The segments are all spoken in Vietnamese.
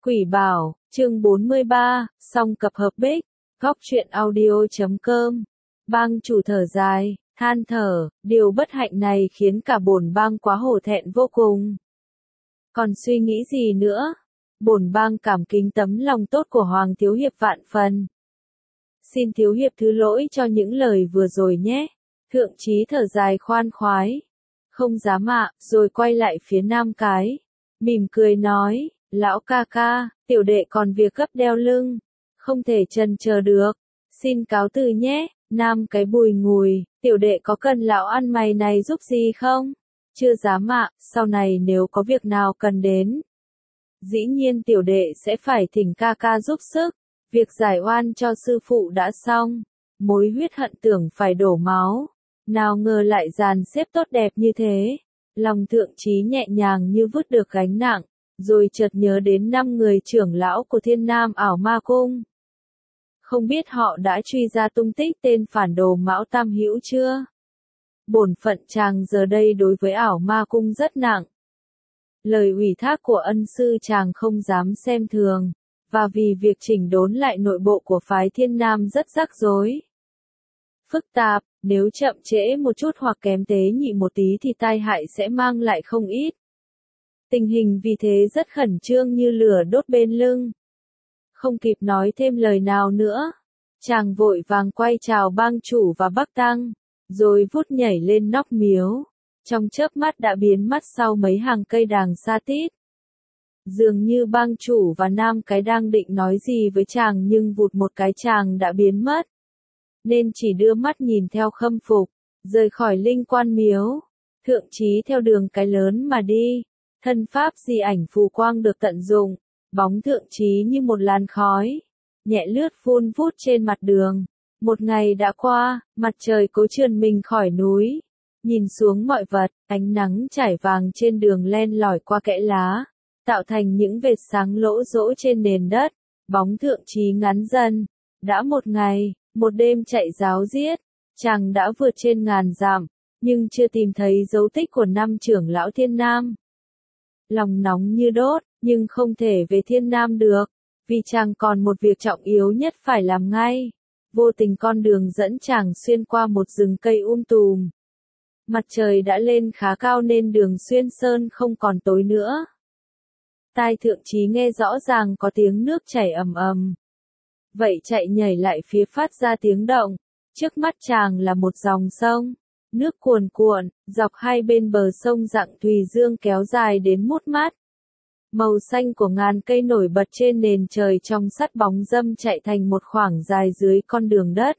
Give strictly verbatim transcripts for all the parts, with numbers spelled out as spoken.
Quỷ bảo, chương bốn mươi ba, song cập hợp bích, góc truyện audio chấm com. Bang chủ thở dài, than thở, điều bất hạnh này khiến cả bổn bang quá hổ thẹn vô cùng. Còn suy nghĩ gì nữa? Bổn bang cảm kính tấm lòng tốt của Hoàng Thiếu Hiệp vạn phần. Xin Thiếu Hiệp thứ lỗi cho những lời vừa rồi nhé. Thượng Chí thở dài khoan khoái. Không dám ạ, rồi quay lại phía Nam Cái. Mỉm cười nói, lão ca ca, tiểu đệ còn việc gấp đeo lưng. Không thể chần chờ được. Xin cáo từ nhé. Nam Cái bùi ngùi, tiểu đệ có cần lão ăn mày này giúp gì không? Chưa dám ạ, sau này nếu có việc nào cần đến. Dĩ nhiên tiểu đệ sẽ phải thỉnh ca ca giúp sức. Việc giải oan cho sư phụ đã xong. Mối huyết hận tưởng phải đổ máu. Nào ngờ lại dàn xếp tốt đẹp như thế. Lòng Thượng Chí nhẹ nhàng như vứt được gánh nặng. Rồi chợt nhớ đến năm người trưởng lão của Thiên Nam Ảo Ma Cung. Không biết họ đã truy ra tung tích tên phản đồ Mão Tam Hữu chưa? Bổn phận chàng giờ đây đối với Ảo Ma Cung rất nặng. Lời ủy thác của ân sư chàng không dám xem thường. Và vì việc chỉnh đốn lại nội bộ của phái Thiên Nam rất rắc rối. Phức tạp, nếu chậm trễ một chút hoặc kém tế nhị một tí thì tai hại sẽ mang lại không ít. Tình hình vì thế rất khẩn trương như lửa đốt bên lưng. Không kịp nói thêm lời nào nữa. Chàng vội vàng quay chào bang chủ và Bắc Tăng, rồi vút nhảy lên nóc miếu. Trong chớp mắt đã biến mất sau mấy hàng cây đàng xa tít. Dường như bang chủ và Nam Cái đang định nói gì với chàng nhưng vụt một cái chàng đã biến mất. Nên chỉ đưa mắt nhìn theo khâm phục, rời khỏi linh quan miếu. Thượng Chí theo đường cái lớn mà đi. Thân pháp di ảnh phù quang được tận dụng. Bóng Thượng Chí như một làn khói. Nhẹ lướt vun vút trên mặt đường. Một ngày đã qua, mặt trời cố trườn mình khỏi núi. Nhìn xuống mọi vật, ánh nắng trải vàng trên đường len lỏi qua kẽ lá. Tạo thành những vệt sáng lỗ rỗ trên nền đất. Bóng Thượng Chí ngắn dần. Đã một ngày, một đêm chạy ráo riết. Chàng đã vượt trên ngàn dặm, nhưng chưa tìm thấy dấu tích của năm trưởng lão Thiên Nam. Lòng nóng như đốt, nhưng không thể về Thiên Nam được. Vì chàng còn một việc trọng yếu nhất phải làm ngay. Vô tình con đường dẫn chàng xuyên qua một rừng cây um tùm. Mặt trời đã lên khá cao nên đường xuyên sơn không còn tối nữa. Tai Thượng Chí nghe rõ ràng có tiếng nước chảy ầm ầm. Vậy chạy nhảy lại phía phát ra tiếng động. Trước mắt chàng là một dòng sông. Nước cuồn cuộn, dọc hai bên bờ sông dặng thùy dương kéo dài đến mút mắt. Màu xanh của ngàn cây nổi bật trên nền trời trong sắt bóng râm chạy thành một khoảng dài dưới con đường đất.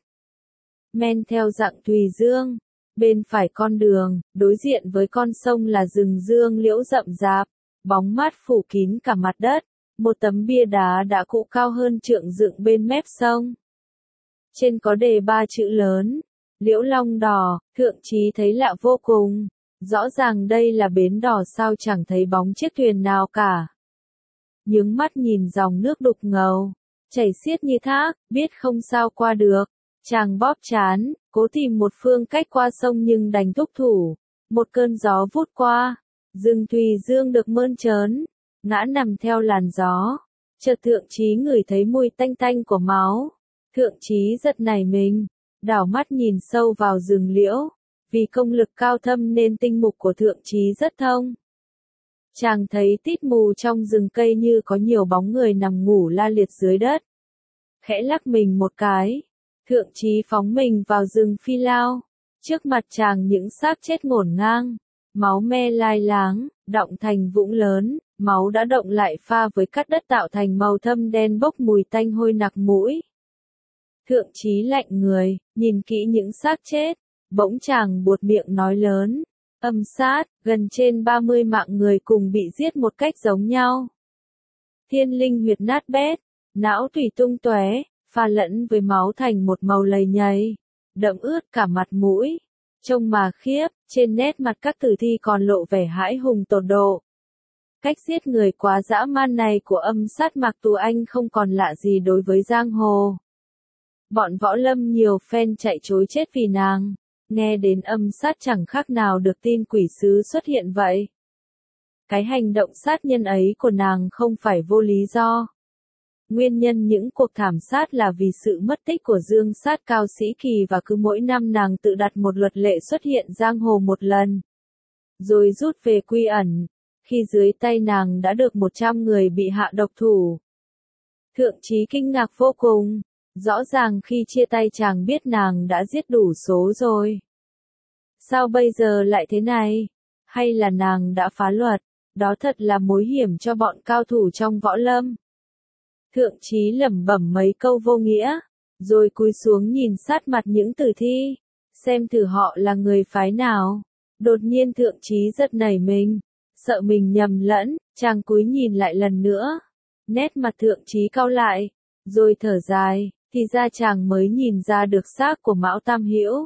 Men theo dặng thùy dương. Bên phải con đường, đối diện với con sông là rừng dương liễu rậm rạp. Bóng mát phủ kín cả mặt đất. Một tấm bia đá đã cũ cao hơn trượng dựng bên mép sông. Trên có đề ba chữ lớn. Liễu Long Đò. Thượng Chí thấy lạ vô cùng. Rõ ràng đây là bến đò sao chẳng thấy bóng chiếc thuyền nào cả. Nhướng mắt nhìn dòng nước đục ngầu. Chảy xiết như thác, biết không sao qua được. Chàng bóp trán, cố tìm một phương cách qua sông nhưng đành thúc thủ. Một cơn gió vút qua. Rừng thùy dương được mơn trớn. Ngã nằm theo làn gió. Chợt Thượng Chí ngửi thấy mùi tanh tanh của máu. Thượng Chí giật nảy mình. Đảo mắt nhìn sâu vào rừng liễu. Vì công lực cao thâm nên tinh mục của Thượng Chí rất thông. Chàng thấy tít mù trong rừng cây như có nhiều bóng người nằm ngủ la liệt dưới đất. Khẽ lắc mình một cái. Thượng Chí phóng mình vào rừng phi lao. Trước mặt chàng những xác chết ngổn ngang. Máu me lai láng, đọng thành vũng lớn. Máu đã động lại pha với cát đất tạo thành màu thâm đen bốc mùi tanh hôi nặc mũi. Thượng Chí lạnh người, nhìn kỹ những xác chết. Bỗng chàng buột miệng nói lớn. Âm sát, gần trên ba mươi mạng người cùng bị giết một cách giống nhau. Thiên linh huyệt nát bét, não tủy tung tóe, pha lẫn với máu thành một màu lầy nhầy, đậm ướt cả mặt mũi. Trông mà khiếp, trên nét mặt các tử thi còn lộ vẻ hãi hùng tột độ. Cách giết người quá dã man này của âm sát Mạc Tú Anh không còn lạ gì đối với giang hồ. Bọn võ lâm nhiều phen chạy trối chết vì nàng. Nghe đến âm sát chẳng khác nào được tin quỷ sứ xuất hiện vậy. Cái hành động sát nhân ấy của nàng không phải vô lý do. Nguyên nhân những cuộc thảm sát là vì sự mất tích của Dương Sát Cao Sĩ Kỳ và cứ mỗi năm nàng tự đặt một luật lệ xuất hiện giang hồ một lần. Rồi rút về quy ẩn, khi dưới tay nàng đã được một trăm người bị hạ độc thủ. Thượng Chí kinh ngạc vô cùng, rõ ràng khi chia tay chàng biết nàng đã giết đủ số rồi. Sao bây giờ lại thế này? Hay là nàng đã phá luật? Đó thật là mối hiểm cho bọn cao thủ trong võ lâm. Thượng Chí lẩm bẩm mấy câu vô nghĩa, rồi cúi xuống nhìn sát mặt những tử thi, xem thử họ là người phái nào. Đột nhiên Thượng Chí giật nảy mình, sợ mình nhầm lẫn, chàng cúi nhìn lại lần nữa. Nét mặt Thượng Chí cau lại, rồi thở dài, thì ra chàng mới nhìn ra được xác của Mão Tam Hữu.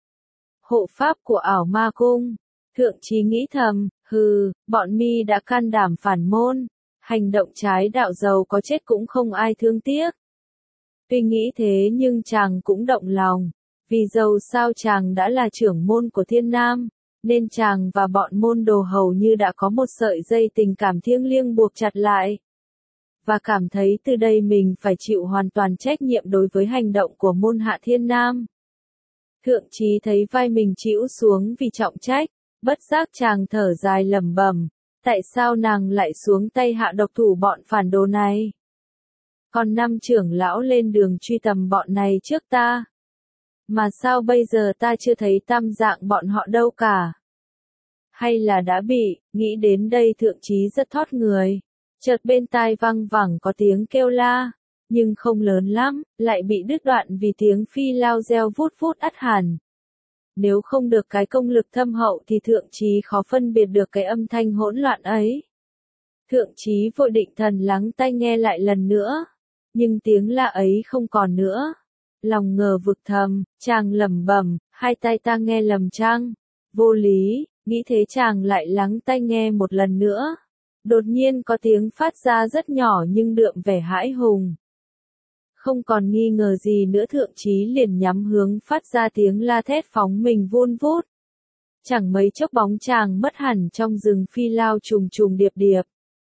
Hộ pháp của Ảo Ma Cung. Thượng Chí nghĩ thầm, hừ, bọn mi đã can đảm phản môn, hành động trái đạo dầu có chết cũng không ai thương tiếc. Tuy nghĩ thế nhưng chàng cũng động lòng, vì dầu sao chàng đã là trưởng môn của Thiên Nam, nên chàng và bọn môn đồ hầu như đã có một sợi dây tình cảm thiêng liêng buộc chặt lại. Và cảm thấy từ đây mình phải chịu hoàn toàn trách nhiệm đối với hành động của môn hạ Thiên Nam. Thượng Chí thấy vai mình chĩu xuống vì trọng trách, bất giác chàng thở dài lẩm bẩm, tại sao nàng lại xuống tay hạ độc thủ bọn phản đồ này? Còn năm trưởng lão lên đường truy tầm bọn này trước ta. Mà sao bây giờ ta chưa thấy tam dạng bọn họ đâu cả? Hay là đã bị, nghĩ đến đây Thượng Chí rất thót người. Chợt bên tai văng vẳng có tiếng kêu la, nhưng không lớn lắm, lại bị đứt đoạn vì tiếng phi lao reo vút vút ắt hẳn. Nếu không được cái công lực thâm hậu thì Thượng Chí khó phân biệt được cái âm thanh hỗn loạn ấy. Thượng Chí vội định thần lắng tai nghe lại lần nữa, nhưng tiếng la ấy không còn nữa. Lòng ngờ vực thầm, chàng lẩm bẩm, hai tai ta nghe lầm chăng? Vô lý, nghĩ thế chàng lại lắng tai nghe một lần nữa. Đột nhiên có tiếng phát ra rất nhỏ nhưng đượm vẻ hãi hùng. Không còn nghi ngờ gì nữa Thượng Chí liền nhắm hướng phát ra tiếng la thét phóng mình vun vút. Chẳng mấy chốc bóng chàng mất hẳn trong rừng phi lao trùng trùng điệp điệp.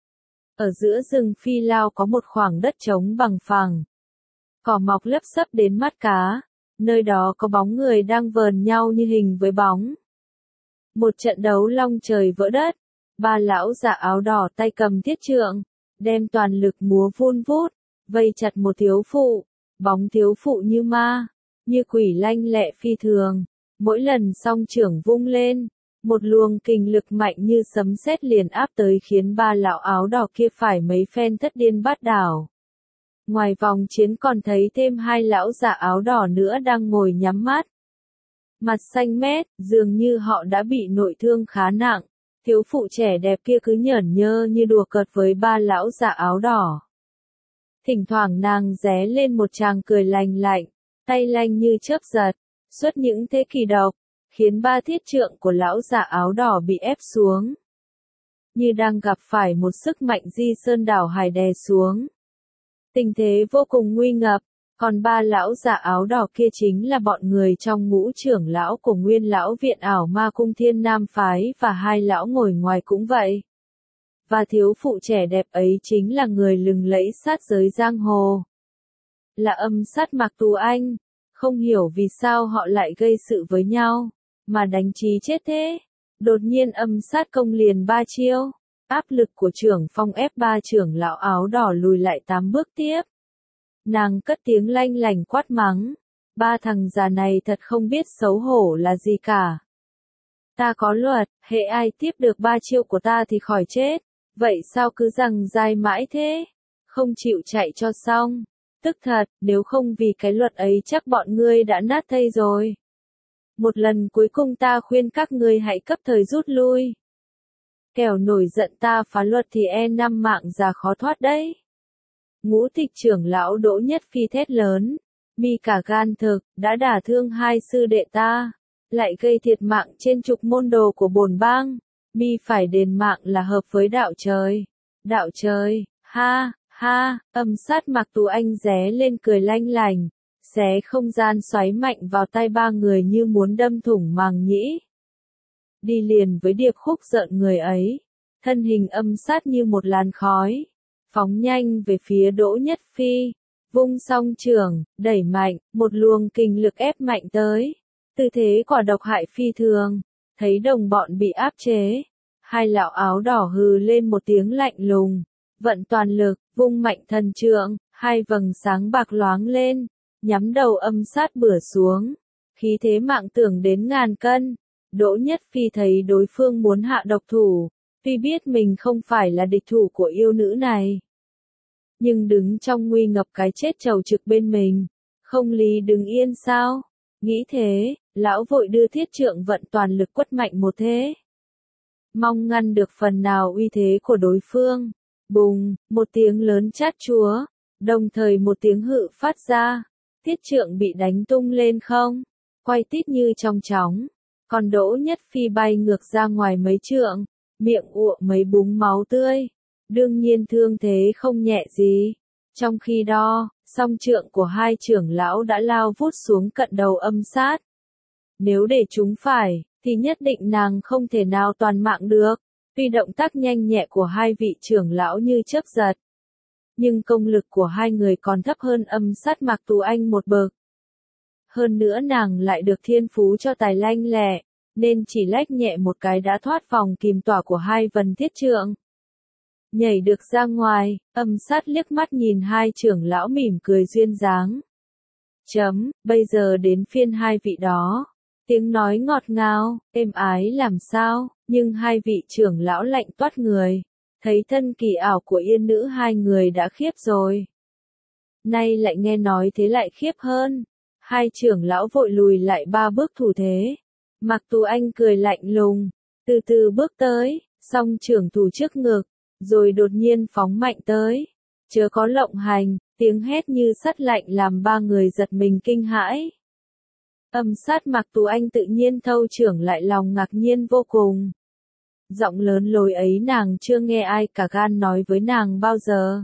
Ở giữa rừng phi lao có một khoảng đất trống bằng phẳng. Cỏ mọc lấp xấp đến mắt cá, nơi đó có bóng người đang vờn nhau như hình với bóng. Một trận đấu long trời vỡ đất, ba lão già áo đỏ tay cầm thiết trượng, đem toàn lực múa vun vút, vây chặt một thiếu phụ, bóng thiếu phụ như ma, như quỷ lanh lẹ phi thường, mỗi lần song trưởng vung lên, một luồng kình lực mạnh như sấm sét liền áp tới khiến ba lão áo đỏ kia phải mấy phen thất điên bát đảo. Ngoài vòng chiến còn thấy thêm hai lão già áo đỏ nữa đang ngồi nhắm mắt. Mặt xanh mét, dường như họ đã bị nội thương khá nặng, thiếu phụ trẻ đẹp kia cứ nhởn nhơ như đùa cợt với ba lão già áo đỏ. Thỉnh thoảng nàng ré lên một tràng cười lành lạnh, tay lanh như chớp giật, xuất những thế kỳ độc, khiến ba thiết trượng của lão già áo đỏ bị ép xuống. Như đang gặp phải một sức mạnh di sơn đảo hải đè xuống. Tình thế vô cùng nguy ngập, còn ba lão già áo đỏ kia chính là bọn người trong ngũ trưởng lão của Nguyên lão viện Ảo Ma Cung Thiên Nam phái và hai lão ngồi ngoài cũng vậy. Và thiếu phụ trẻ đẹp ấy chính là người lừng lẫy sát giới giang hồ. Là Âm Sát Mạc Tú Anh, không hiểu vì sao họ lại gây sự với nhau, mà đánh Chí chết thế. Đột nhiên Âm Sát công liền ba chiêu. Áp lực của trưởng phong ép ba trưởng lão áo đỏ lùi lại tám bước tiếp. Nàng cất tiếng lanh lành quát mắng. Ba thằng già này thật không biết xấu hổ là gì cả. Ta có luật, hễ ai tiếp được ba chiêu của ta thì khỏi chết. Vậy sao cứ rằng dai mãi thế? Không chịu chạy cho xong. Tức thật, nếu không vì cái luật ấy chắc bọn ngươi đã nát thây rồi. Một lần cuối cùng ta khuyên các ngươi hãy cấp thời rút lui. Kẻo nổi giận ta phá luật thì e năm mạng già khó thoát đấy. Ngũ Tịch trưởng lão Đỗ Nhất Phi thét lớn, mi cả gan thực, đã đả thương hai sư đệ ta, lại gây thiệt mạng trên chục môn đồ của bổn bang, mi phải đền mạng là hợp với đạo trời. Đạo trời, ha, ha, Âm Sát Mạc Tú Anh ré lên cười lanh lành, xé không gian xoáy mạnh vào tay ba người như muốn đâm thủng màng nhĩ. Đi liền với điệp khúc giận người ấy, thân hình âm sát như một làn khói, phóng nhanh về phía Đỗ Nhất Phi, vung song trường, đẩy mạnh, một luồng kình lực ép mạnh tới, tư thế quả độc hại phi thường, thấy đồng bọn bị áp chế, hai lão áo đỏ hừ lên một tiếng lạnh lùng, vận toàn lực, vung mạnh thần trượng, hai vầng sáng bạc loáng lên, nhắm đầu âm sát bửa xuống, khí thế mạng tưởng đến ngàn cân. Đỗ Nhất Phi thấy đối phương muốn hạ độc thủ, tuy biết mình không phải là địch thủ của yêu nữ này, nhưng đứng trong nguy ngập cái chết trầu trực bên mình, không lý đứng yên sao? Nghĩ thế, lão vội đưa thiết trượng vận toàn lực quất mạnh một thế, mong ngăn được phần nào uy thế của đối phương. Bùng, một tiếng lớn chát chúa, đồng thời một tiếng hự phát ra, thiết trượng bị đánh tung lên không, quay tít như trong chóng, còn Đỗ Nhất Phi bay ngược ra ngoài mấy trượng, miệng ụa mấy búng máu tươi, đương nhiên thương thế không nhẹ gì. Trong khi đó, song trượng của hai trưởng lão đã lao vút xuống cận đầu âm sát. Nếu để chúng phải, thì nhất định nàng không thể nào toàn mạng được. Tuy động tác nhanh nhẹ của hai vị trưởng lão như chớp giật, nhưng công lực của hai người còn thấp hơn âm sát Mạc Tú Anh một bậc. Hơn nữa nàng lại được thiên phú cho tài lanh lẹ, nên chỉ lách nhẹ một cái đã thoát vòng kìm tỏa của hai vần thiết trượng. Nhảy được ra ngoài, âm sát liếc mắt nhìn hai trưởng lão mỉm cười duyên dáng. Chấm, bây giờ đến phiên hai vị đó. Tiếng nói ngọt ngào, êm ái làm sao, nhưng hai vị trưởng lão lạnh toát người. Thấy thân kỳ ảo của yên nữ hai người đã khiếp rồi. Nay lại nghe nói thế lại khiếp hơn. Hai trưởng lão vội lùi lại ba bước thủ thế. Mạc Tú Anh cười lạnh lùng, từ từ bước tới, song trưởng thủ trước ngực, rồi đột nhiên phóng mạnh tới. Chớ có lộng hành, tiếng hét như sắt lạnh làm ba người giật mình kinh hãi. Âm sát Mạc Tú Anh tự nhiên thâu trưởng lại lòng ngạc nhiên vô cùng. Giọng lớn lối ấy nàng chưa nghe ai cả gan nói với nàng bao giờ.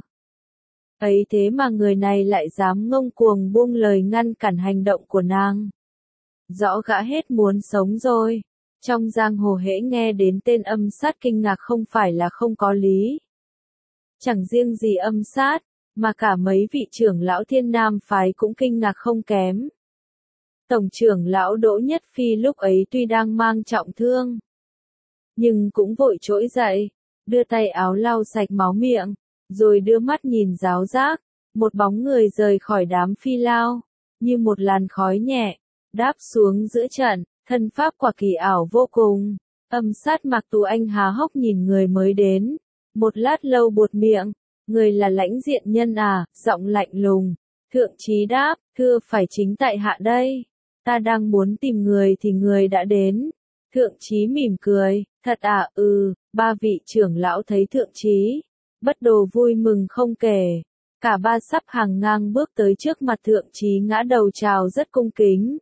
Ấy thế mà người này lại dám ngông cuồng buông lời ngăn cản hành động của nàng. Rõ gã hết muốn sống rồi. Trong giang hồ hễ nghe đến tên âm sát kinh ngạc không phải là không có lý. Chẳng riêng gì âm sát, mà cả mấy vị trưởng lão Thiên Nam phái cũng kinh ngạc không kém. Tổng trưởng lão Đỗ Nhất Phi lúc ấy tuy đang mang trọng thương, nhưng cũng vội trỗi dậy, đưa tay áo lau sạch máu miệng, rồi đưa mắt nhìn giáo giác, một bóng người rời khỏi đám phi lao, như một làn khói nhẹ, đáp xuống giữa trận, thân pháp quả kỳ ảo vô cùng. Âm sát Mạc Tú Anh há hốc nhìn người mới đến, một lát lâu buột miệng, người là Lãnh Diện Nhân à, giọng lạnh lùng, thượng chí đáp, thưa phải chính tại hạ đây, ta đang muốn tìm người thì người đã đến. Thượng chí mỉm cười, thật à, ừ, ba vị trưởng lão thấy thượng chí, bất đồ vui mừng không kể, cả ba sắp hàng ngang bước tới trước mặt thượng chí ngã đầu chào rất cung kính.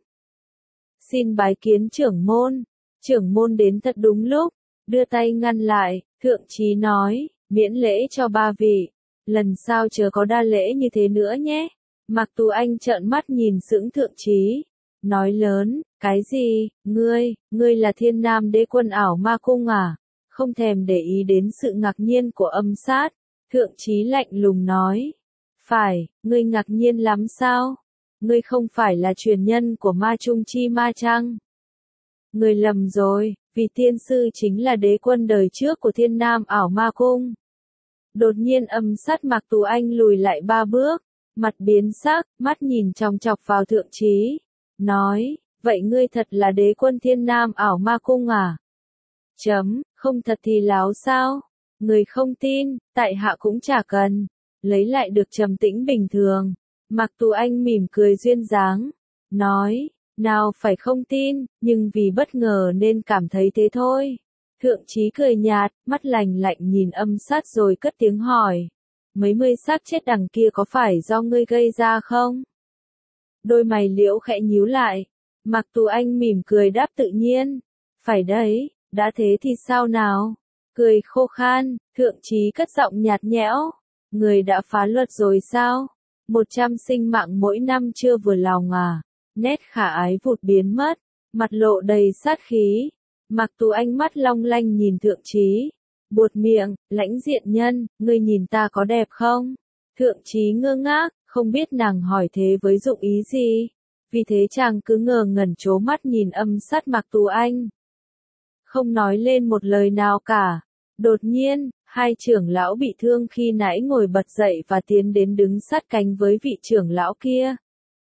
Xin bái kiến trưởng môn, trưởng môn đến thật đúng lúc, đưa tay ngăn lại, thượng chí nói, miễn lễ cho ba vị, lần sau chớ có đa lễ như thế nữa nhé. Mạc Tú Anh trợn mắt nhìn sững thượng chí, nói lớn, cái gì, ngươi, ngươi là Thiên Nam Đế Quân ảo ma cung à? Không thèm để ý đến sự ngạc nhiên của âm sát, thượng chí lạnh lùng nói, phải, ngươi ngạc nhiên lắm sao? Ngươi không phải là truyền nhân của ma trung chi ma chăng? Ngươi lầm rồi, vì tiên sư chính là đế quân đời trước của Thiên Nam ảo ma cung. Đột nhiên âm sát Mạc Tú Anh lùi lại ba bước, mặt biến sắc, mắt nhìn chòng chọc vào thượng chí, nói, vậy ngươi thật là đế quân Thiên Nam ảo ma cung à? Chấm, không thật thì láo sao? Người không tin, tại hạ cũng chả cần. Lấy lại được trầm tĩnh bình thường. Mạc Tú Anh mỉm cười duyên dáng, nói, nào phải không tin, nhưng vì bất ngờ nên cảm thấy thế thôi. Thượng chí cười nhạt, mắt lành lạnh nhìn âm sát rồi cất tiếng hỏi, mấy mươi xác chết đằng kia có phải do ngươi gây ra không? Đôi mày liễu khẽ nhíu lại, Mạc Tú Anh mỉm cười đáp tự nhiên, phải đấy, đã thế thì sao nào? Cười khô khan, thượng chí cất giọng nhạt nhẽo, người đã phá luật rồi sao? Một trăm sinh mạng mỗi năm chưa vừa lòng à? Nét khả ái vụt biến mất, mặt lộ đầy sát khí. Mạc Tú Anh mắt long lanh nhìn thượng chí, Buột miệng, lãnh diện nhân, ngươi nhìn ta có đẹp không? Thượng trí ngơ ngác, không biết nàng hỏi thế với dụng ý gì. Vì thế chàng cứ ngờ ngẩn trố mắt nhìn âm sát Mạc Tú Anh. Không nói lên một lời nào cả. Đột nhiên, hai trưởng lão bị thương khi nãy ngồi bật dậy và tiến đến đứng sát cánh với vị trưởng lão kia.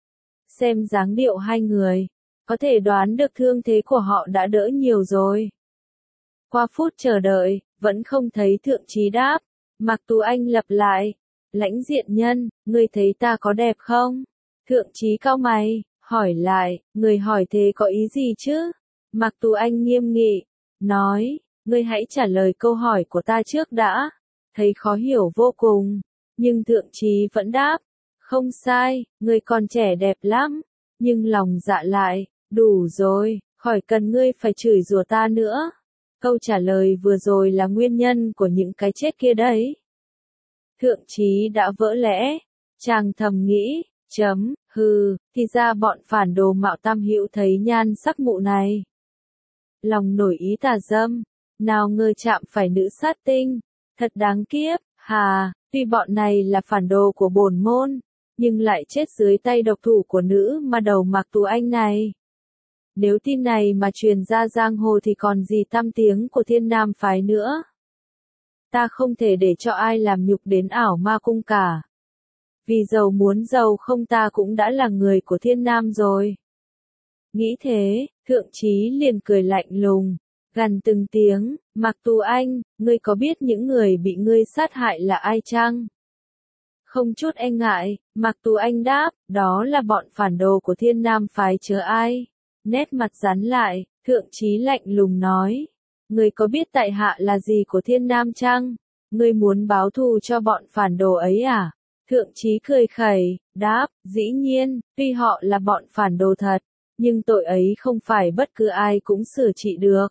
Xem dáng điệu hai người, có thể đoán được thương thế của họ đã đỡ nhiều rồi. Qua phút chờ đợi, vẫn không thấy thượng trí đáp. Mạc Tú Anh lặp lại, lãnh diện nhân, ngươi thấy ta có đẹp không? Thượng trí cau mày, hỏi lại, người hỏi thế có ý gì chứ? Mạc Tú Anh nghiêm nghị, nói, ngươi hãy trả lời câu hỏi của ta trước đã. Thấy khó hiểu vô cùng, nhưng thượng trí vẫn đáp, không sai, ngươi còn trẻ đẹp lắm, nhưng lòng dạ lại, đủ rồi, khỏi cần ngươi phải chửi rủa ta nữa. Câu trả lời vừa rồi là nguyên nhân của những cái chết kia đấy. Thượng trí đã vỡ lẽ, chàng thầm nghĩ, chấm, hừ, thì ra bọn phản đồ Mạo Tam Hữu thấy nhan sắc mụ này. Lòng nổi ý tà dâm, nào ngờ chạm phải nữ sát tinh, thật đáng kiếp, hà, tuy bọn này là phản đồ của bổn môn, nhưng lại chết dưới tay độc thủ của nữ ma đầu Mạc Tú Anh này. Nếu tin này mà truyền ra giang hồ thì còn gì tăm tiếng của Thiên Nam phái nữa. Ta không thể để cho ai làm nhục đến ảo ma cung cả. Vì giàu muốn giàu không ta cũng đã là người của Thiên Nam rồi. Nghĩ thế, thượng trí liền cười lạnh lùng, gằn từng tiếng, Mạc Tú Anh, ngươi có biết những người bị ngươi sát hại là ai chăng? Không chút e ngại, Mạc Tú Anh đáp, đó là bọn phản đồ của Thiên Nam phái chớ ai. Nét mặt rắn lại, thượng trí lạnh lùng nói, ngươi có biết tại hạ là gì của Thiên Nam chăng? Ngươi muốn báo thù cho bọn phản đồ ấy à? Thượng trí cười khẩy, đáp, dĩ nhiên, tuy họ là bọn phản đồ thật, nhưng tội ấy không phải bất cứ ai cũng sửa trị được.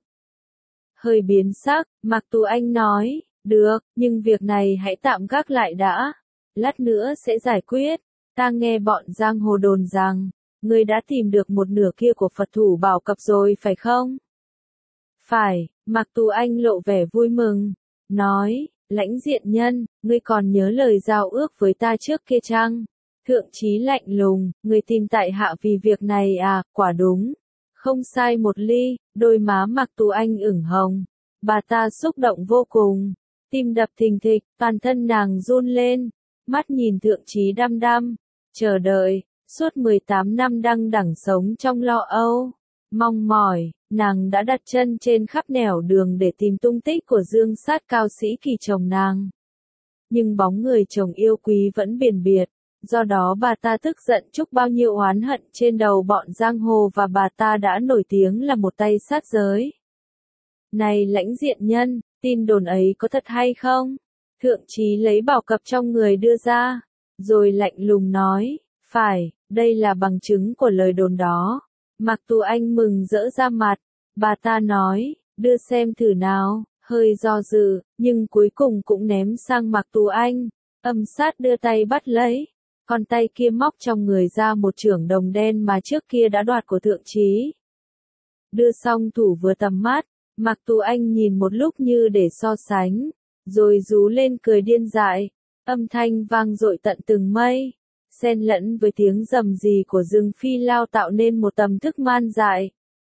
Hơi biến sắc, Mạc Tú Anh nói, được, nhưng việc này hãy tạm gác lại đã. Lát nữa sẽ giải quyết. Ta nghe bọn giang hồ đồn rằng, ngươi đã tìm được một nửa kia của Phật thủ bảo cập rồi phải không? Phải, Mạc Tú Anh lộ vẻ vui mừng, nói, lãnh diện nhân, ngươi còn nhớ lời giao ước với ta trước kia chăng? Thượng trí lạnh lùng, ngươi tìm tại hạ vì việc này à, quả đúng. Không sai một ly, đôi má Mạc Tú Anh ửng hồng. Bà ta xúc động vô cùng, tim đập thình thịch, toàn thân nàng run lên, mắt nhìn thượng trí đăm đăm, chờ đợi, suốt mười tám năm đăng đẳng sống trong lo âu, mong mỏi, nàng đã đặt chân trên khắp nẻo đường để tìm tung tích của dương sát cao sĩ kỳ chồng nàng. Nhưng bóng người chồng yêu quý vẫn biển biệt, do đó bà ta tức giận trút bao nhiêu oán hận trên đầu bọn giang hồ và bà ta đã nổi tiếng là một tay sát giới. Này lãnh diện nhân, tin đồn ấy có thật hay không? Thượng trí lấy bảo cập trong người đưa ra, rồi lạnh lùng nói, phải, đây là bằng chứng của lời đồn đó. Mạc Tú Anh mừng rỡ ra mặt, bà ta nói, đưa xem thử nào, hơi do dự, nhưng cuối cùng cũng ném sang Mạc Tú Anh. Âm sát đưa tay bắt lấy, còn tay kia móc trong người ra một chưởng đồng đen mà trước kia đã đoạt của thượng trí. Đưa xong thủ vừa tầm mắt, Mạc Tú Anh nhìn một lúc như để so sánh, rồi rú lên cười điên dại, âm thanh vang dội tận từng mây, xen lẫn với tiếng rầm rì của rừng phi lao tạo nên một tầm thức man dại.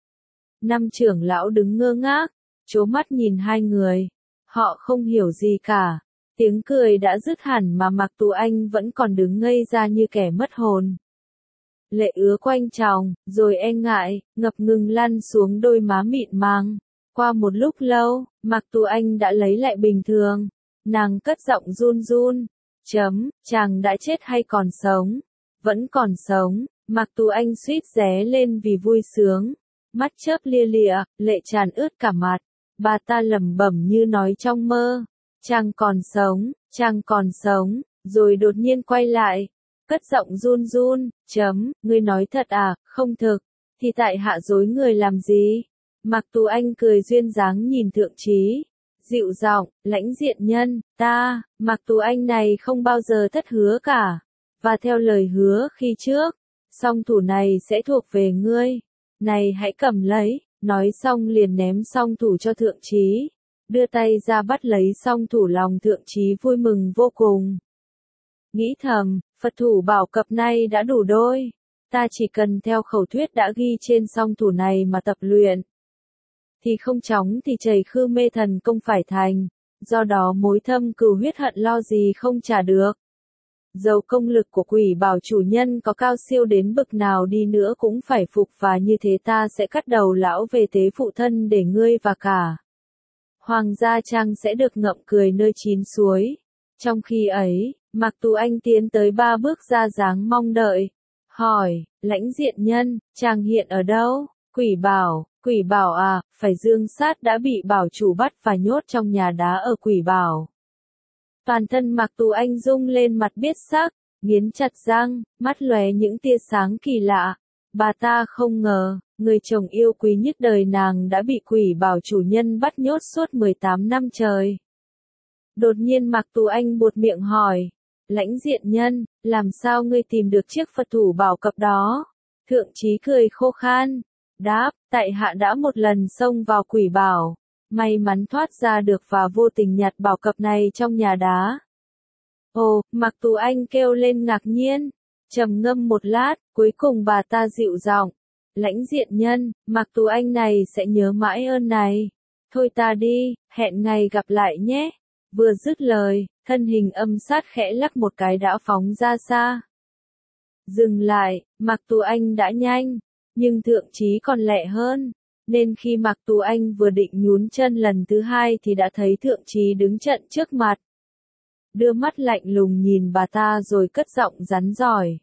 Năm trưởng lão đứng ngơ ngác, trố mắt nhìn hai người, họ không hiểu gì cả, tiếng cười đã dứt hẳn mà Mạc Tú Anh vẫn còn đứng ngây ra như kẻ mất hồn. Lệ ứa quanh tròng, rồi e ngại, ngập ngừng lăn xuống đôi má mịn màng. Qua một lúc lâu, Mạc Tú Anh đã lấy lại bình thường. Nàng cất giọng run run. Chấm, chàng đã chết hay còn sống? Vẫn còn sống. Mạc Tú Anh suýt ré lên vì vui sướng. Mắt chớp lia lịa, lệ tràn ướt cả mặt. Bà ta lẩm bẩm như nói trong mơ. Chàng còn sống, chàng còn sống. Rồi đột nhiên quay lại. Cất giọng run run. Chấm, ngươi nói thật à, không thực. Thì tại hạ dối người làm gì? Mạc Tú Anh cười duyên dáng nhìn thượng trí, dịu giọng, lãnh diện nhân, ta, Mạc Tú Anh này không bao giờ thất hứa cả, và theo lời hứa khi trước, song thủ này sẽ thuộc về ngươi, này hãy cầm lấy, nói xong liền ném song thủ cho thượng trí, đưa tay ra bắt lấy song thủ, lòng thượng trí vui mừng vô cùng. Nghĩ thầm, Phật thủ bảo cập này đã đủ đôi, ta chỉ cần theo khẩu thuyết đã ghi trên song thủ này mà tập luyện, thì không chóng thì chảy khư mê thần công phải thành, do đó mối thâm cừu huyết hận lo gì không trả được. Dầu công lực của quỷ bảo chủ nhân có cao siêu đến bực nào đi nữa cũng phải phục, và như thế ta sẽ cắt đầu lão về tế phụ thân để ngươi và cả Hoàng gia Trang sẽ được ngậm cười nơi chín suối. Trong khi ấy, Mạc Tú Anh tiến tới ba bước ra dáng mong đợi, hỏi, lãnh diện nhân, chàng hiện ở đâu? Quỷ bảo, quỷ bảo à, phải Dương Sát đã bị bảo chủ bắt và nhốt trong nhà đá ở quỷ bảo. Toàn thân Mạc Tú Anh rung lên, mặt biết sắc, nghiến chặt răng, mắt lóe những tia sáng kỳ lạ. Bà ta không ngờ, người chồng yêu quý nhất đời nàng đã bị quỷ bảo chủ nhân bắt nhốt suốt mười tám năm trời. Đột nhiên Mạc Tú Anh buột miệng hỏi, lãnh diện nhân, làm sao ngươi tìm được chiếc Phật thủ bảo cập đó? Thượng trí cười khô khan, đáp, tại hạ đã một lần xông vào quỷ bảo, may mắn thoát ra được và vô tình nhặt bảo cập này trong nhà đá. Ồ, Mạc Tú Anh kêu lên ngạc nhiên, trầm ngâm một lát, cuối cùng bà ta dịu giọng, lãnh diện nhân, Mạc Tú Anh này sẽ nhớ mãi ơn này. Thôi ta đi, hẹn ngày gặp lại nhé. Vừa dứt lời, thân hình âm sát khẽ lắc một cái đã phóng ra xa. Dừng lại, Mạc Tú Anh đã nhanh, nhưng thượng trí còn lẹ hơn, nên khi Mạc Tú Anh vừa định nhún chân lần thứ hai thì đã thấy thượng trí đứng chặn trước mặt. Đưa mắt lạnh lùng nhìn bà ta rồi cất giọng rắn giỏi.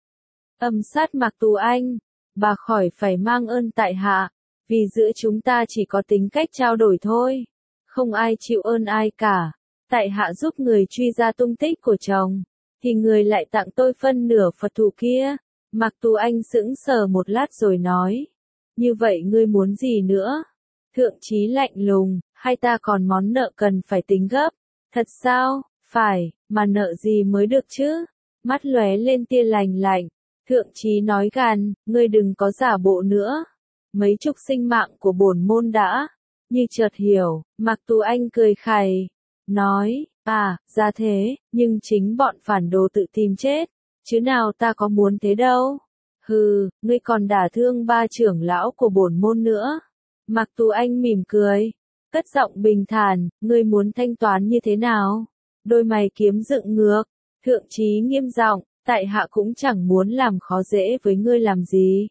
Âm sát Mạc Tú Anh, bà khỏi phải mang ơn tại hạ, vì giữa chúng ta chỉ có tính cách trao đổi thôi, không ai chịu ơn ai cả. Tại hạ giúp người truy ra tung tích của chồng, thì người lại tặng tôi phân nửa Phật thủ kia. Mạc Tú Anh sững sờ một lát rồi nói, như vậy ngươi muốn gì nữa? Thượng trí lạnh lùng, hay ta còn món nợ cần phải tính gấp? Thật sao? Phải, mà nợ gì mới được chứ? Mắt lóe lên tia lành lạnh, thượng trí nói gàn, ngươi đừng có giả bộ nữa. Mấy chục sinh mạng của bổn môn đã, như chợt hiểu, Mạc Tú Anh cười khẩy, nói, à, ra thế, nhưng chính bọn phản đồ tự tìm chết, chứ nào ta có muốn thế đâu. Hừ, ngươi còn đả thương ba trưởng lão của bổn môn nữa. Mạc Tú Anh mỉm cười, cất giọng bình thản, ngươi muốn thanh toán như thế nào? Đôi mày kiếm dựng ngược, thượng trí nghiêm giọng, tại hạ cũng chẳng muốn làm khó dễ với ngươi làm gì.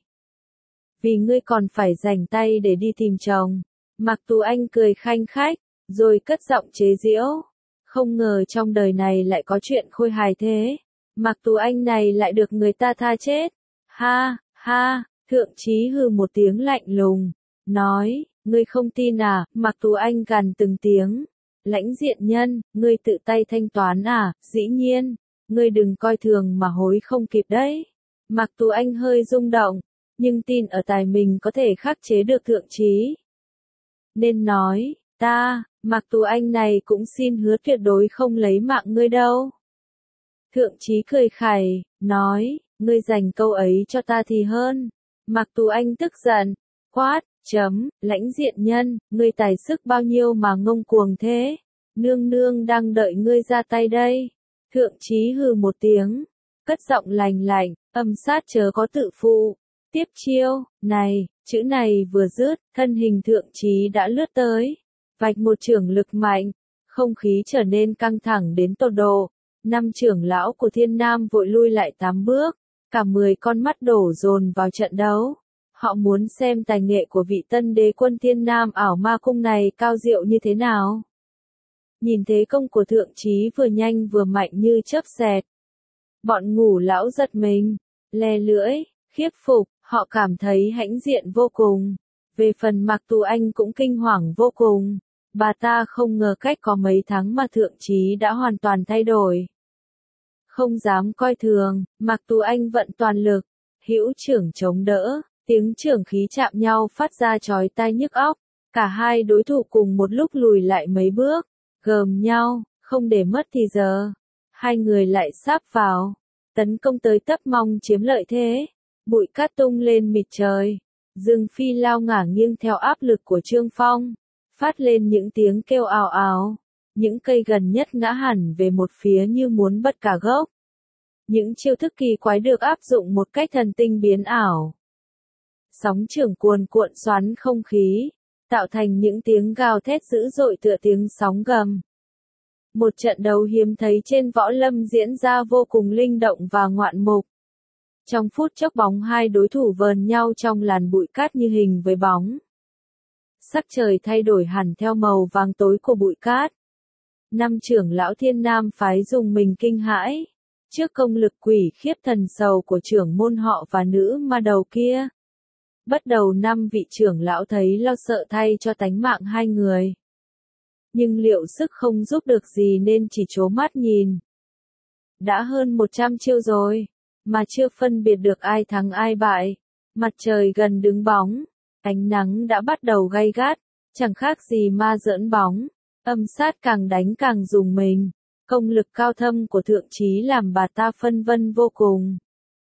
Vì ngươi còn phải rảnh tay để đi tìm chồng. Mạc Tú Anh cười khanh khách, rồi cất giọng chế giễu. Không ngờ trong đời này lại có chuyện khôi hài thế. Mạc Tú Anh này lại được người ta tha chết. Ha, ha, thượng trí hừ một tiếng lạnh lùng, nói, ngươi không tin à? Mạc Tú Anh gằn từng tiếng. Lãnh diện nhân, ngươi tự tay thanh toán à? Dĩ nhiên, ngươi đừng coi thường mà hối không kịp đấy. Mạc Tú Anh hơi rung động, nhưng tin ở tài mình có thể khắc chế được thượng trí. Nên nói, ta, Mạc Tú Anh này cũng xin hứa tuyệt đối không lấy mạng ngươi đâu. Thượng trí cười khẩy, nói, ngươi dành câu ấy cho ta thì hơn. Mạc Tú Anh tức giận, quát, chấm, lãnh diện nhân, ngươi tài sức bao nhiêu mà ngông cuồng thế? Nương nương đang đợi ngươi ra tay đây. Thượng trí hừ một tiếng, cất giọng lành lạnh, âm sát chớ có tự phụ. Tiếp chiêu, này, chữ này vừa dứt, thân hình thượng trí đã lướt tới, vạch một chưởng lực mạnh, không khí trở nên căng thẳng đến tột độ. Năm trưởng lão của Thiên Nam vội lui lại tám bước, cả mười con mắt đổ dồn vào trận đấu. Họ muốn xem tài nghệ của vị tân đế quân Thiên Nam ảo ma cung này cao diệu như thế nào. Nhìn thế công của thượng trí vừa nhanh vừa mạnh như chớp xẹt. Bọn ngủ lão giật mình, le lưỡi, khiếp phục, họ cảm thấy hãnh diện vô cùng. Về phần Mạc Tú Anh cũng kinh hoàng vô cùng. Bà ta không ngờ cách có mấy tháng mà thượng trí đã hoàn toàn thay đổi. Không dám coi thường, Mạc Tú Anh vận toàn lực, hữu trưởng chống đỡ, tiếng trưởng khí chạm nhau phát ra chói tai nhức óc. Cả hai đối thủ cùng một lúc lùi lại mấy bước, gờm nhau, không để mất thì giờ. Hai người lại sáp vào, tấn công tới tấp mong chiếm lợi thế. Bụi cát tung lên mịt trời, rừng phi lao ngả nghiêng theo áp lực của Trương Phong. phát lên những tiếng kêu ào ào. Những cây gần nhất ngã hẳn về một phía như muốn bật cả gốc. Những chiêu thức kỳ quái được áp dụng một cách thần tinh biến ảo. Sóng chưởng cuồn cuộn xoắn không khí, tạo thành những tiếng gào thét dữ dội tựa tiếng sóng gầm. Một trận đấu hiếm thấy trên võ lâm diễn ra vô cùng linh động và ngoạn mục. Trong phút chốc bóng hai đối thủ vờn nhau trong làn bụi cát như hình với bóng. Sắc trời thay đổi hẳn theo màu vàng tối của bụi cát. Năm trưởng lão Thiên Nam phái dùng mình kinh hãi, trước công lực quỷ khiếp thần sầu của trưởng môn họ và nữ ma đầu kia. Bắt đầu năm vị trưởng lão thấy lo sợ thay cho tánh mạng hai người. Nhưng liệu sức không giúp được gì nên chỉ trố mắt nhìn. Đã hơn một trăm chiêu rồi, mà chưa phân biệt được ai thắng ai bại. Mặt trời gần đứng bóng, ánh nắng đã bắt đầu gay gắt, chẳng khác gì ma giỡn bóng. Âm sát càng đánh càng dùng mình, công lực cao thâm của thượng trí làm bà ta phân vân vô cùng.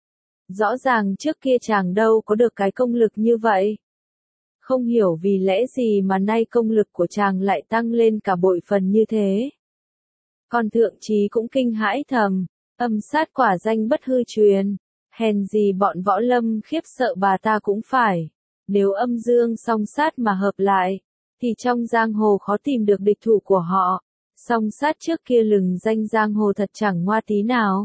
Rõ ràng trước kia chàng đâu có được cái công lực như vậy. Không hiểu vì lẽ gì mà nay công lực của chàng lại tăng lên cả bội phần như thế. Còn thượng trí cũng kinh hãi thầm, âm sát quả danh bất hư truyền, hèn gì bọn võ lâm khiếp sợ bà ta cũng phải. Nếu âm dương song sát mà hợp lại, thì trong giang hồ khó tìm được địch thủ của họ. Song sát trước kia lừng danh giang hồ thật chẳng ngoa tí nào.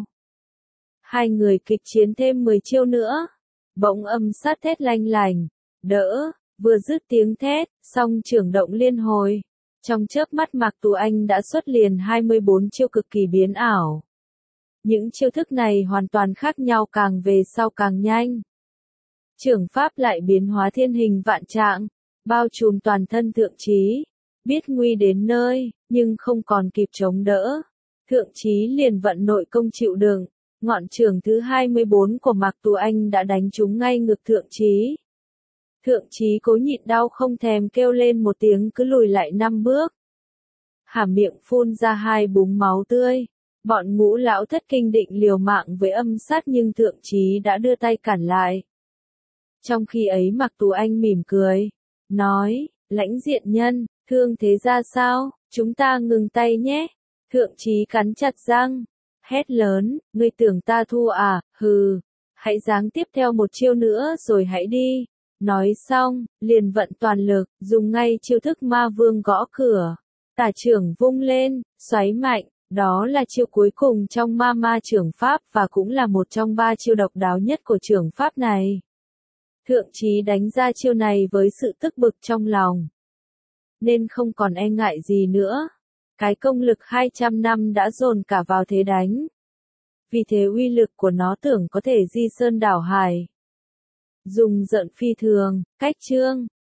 Hai người kịch chiến thêm mười chiêu nữa. Bỗng âm sát thét lanh lành, đỡ, vừa dứt tiếng thét, song trưởng động liên hồi. Trong chớp mắt Mạc Tú Anh đã xuất liền hai mươi bốn chiêu cực kỳ biến ảo. Những chiêu thức này hoàn toàn khác nhau, càng về sau càng nhanh. Trưởng pháp lại biến hóa thiên hình vạn trạng, bao trùm toàn thân thượng trí. Biết nguy đến nơi, nhưng không còn kịp chống đỡ. Thượng trí liền vận nội công chịu đựng. Ngọn trường thứ hai mươi bốn của Mạc Tú Anh đã đánh trúng ngay ngực thượng trí. Thượng trí cố nhịn đau không thèm kêu lên một tiếng, cứ lùi lại năm bước. Hàm miệng phun ra hai búng máu tươi. Bọn ngũ lão thất kinh định liều mạng với âm sát nhưng thượng trí đã đưa tay cản lại. Trong khi ấy Mạc Tú Anh mỉm cười, nói, lãnh diện nhân, thương thế ra sao, chúng ta ngừng tay nhé. Thượng trí cắn chặt răng, hét lớn, ngươi tưởng ta thua à, hừ, hãy giáng tiếp theo một chiêu nữa rồi hãy đi. Nói xong, liền vận toàn lực, dùng ngay chiêu thức ma vương gõ cửa. Tả trưởng vung lên, xoáy mạnh, đó là chiêu cuối cùng trong ma ma trưởng pháp và cũng là một trong ba chiêu độc đáo nhất của trưởng pháp này. Thượng trí đánh ra chiêu này với sự tức bực trong lòng, nên không còn e ngại gì nữa. Cái công lực hai trăm năm đã dồn cả vào thế đánh. Vì thế uy lực của nó tưởng có thể di sơn đảo hải. Dùng giận phi thường, cách chương.